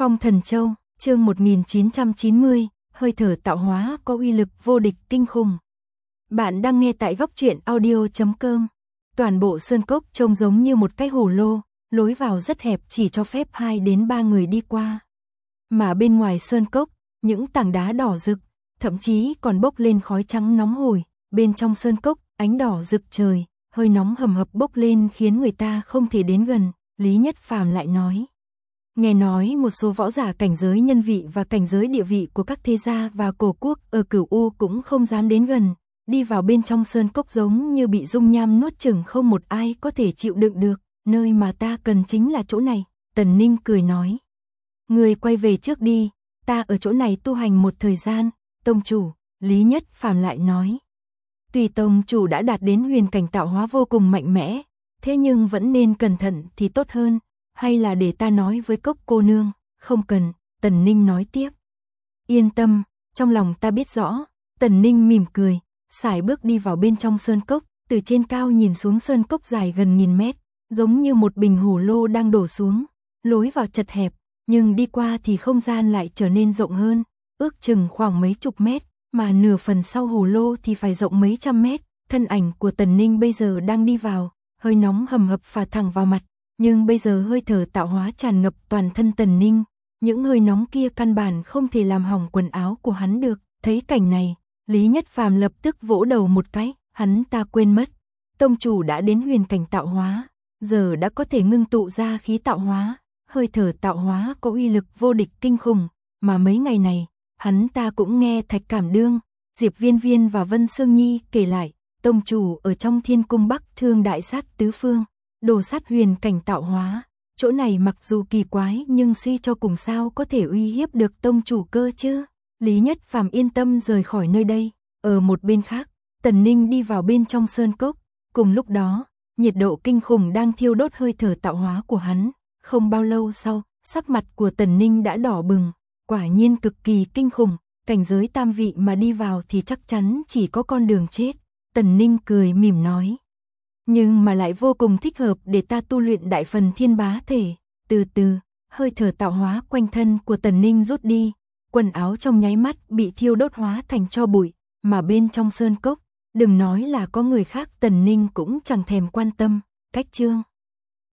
Phong Thần Châu, chương 1990, hơi thở tạo hóa có uy lực vô địch kinh khủng. Bạn đang nghe tại góc truyện audio.com. Toàn bộ sơn cốc trông giống như một cái hồ lô, lối vào rất hẹp chỉ cho phép 2 đến 3 người đi qua. Mà bên ngoài sơn cốc, những tảng đá đỏ rực, thậm chí còn bốc lên khói trắng nóng hổi. Bên trong sơn cốc, ánh đỏ rực trời, hơi nóng hầm hập bốc lên khiến người ta không thể đến gần. Lý Nhất Phàm lại nói. Nghe nói một số võ giả cảnh giới nhân vị và cảnh giới địa vị của các thế gia và cổ quốc ở Cửu U cũng không dám đến gần, đi vào bên trong sơn cốc giống như bị dung nham nuốt chửng, không một ai có thể chịu đựng được, nơi mà ta cần chính là chỗ này. Tần Ninh cười nói. Người quay về trước đi, ta ở chỗ này tu hành một thời gian. Tông chủ, Lý Nhất Phàm lại nói. Tuy tông chủ đã đạt đến huyền cảnh tạo hóa vô cùng mạnh mẽ, thế nhưng vẫn nên cẩn thận thì tốt hơn. Hay là để ta nói với Cốc cô nương? Không cần, Tần Ninh nói tiếp. Yên tâm, trong lòng ta biết rõ. Tần Ninh mỉm cười, sải bước đi vào bên trong sơn cốc, từ trên cao nhìn xuống sơn cốc dài gần 1000 mét, giống như một bình hồ lô đang đổ xuống. Lối vào chật hẹp, nhưng đi qua thì không gian lại trở nên rộng hơn, ước chừng khoảng mấy chục mét, mà nửa phần sau hồ lô thì phải rộng mấy trăm mét. Thân ảnh của Tần Ninh bây giờ đang đi vào, hơi nóng hầm hập phả thẳng vào mặt. Nhưng bây giờ hơi thở tạo hóa tràn ngập toàn thân Tần Ninh, những hơi nóng kia căn bản không thể làm hỏng quần áo của hắn được. Thấy cảnh này, Lý Nhất Phàm lập tức vỗ đầu một cái, hắn ta quên mất. Tông chủ đã đến huyền cảnh tạo hóa, giờ đã có thể ngưng tụ ra khí tạo hóa, hơi thở tạo hóa có uy lực vô địch kinh khủng, mà mấy ngày này, hắn ta cũng nghe Thạch Cảm Đương, Diệp Viên Viên và Vân Sương Nhi kể lại, tông chủ ở trong Thiên Cung Bắc Thương đại sát tứ phương. Đồ sát huyền cảnh tạo hóa, chỗ này mặc dù kỳ quái nhưng suy cho cùng sao có thể uy hiếp được tông chủ cơ chứ. Lý Nhất Phàm yên tâm rời khỏi nơi đây. Ở một bên khác, Tần Ninh đi vào bên trong sơn cốc. Cùng lúc đó, nhiệt độ kinh khủng đang thiêu đốt hơi thở tạo hóa của hắn. Không bao lâu sau, sắc mặt của Tần Ninh đã đỏ bừng. Quả nhiên cực kỳ kinh khủng, cảnh giới tam vị mà đi vào thì chắc chắn chỉ có con đường chết. Tần Ninh cười mỉm nói. Nhưng mà lại vô cùng thích hợp để ta tu luyện đại phần thiên bá thể. Từ từ, hơi thở tạo hóa quanh thân của Tần Ninh rút đi, quần áo trong nháy mắt bị thiêu đốt hóa thành tro bụi, mà bên trong sơn cốc, đừng nói là có người khác Tần Ninh cũng chẳng thèm quan tâm. Cách chương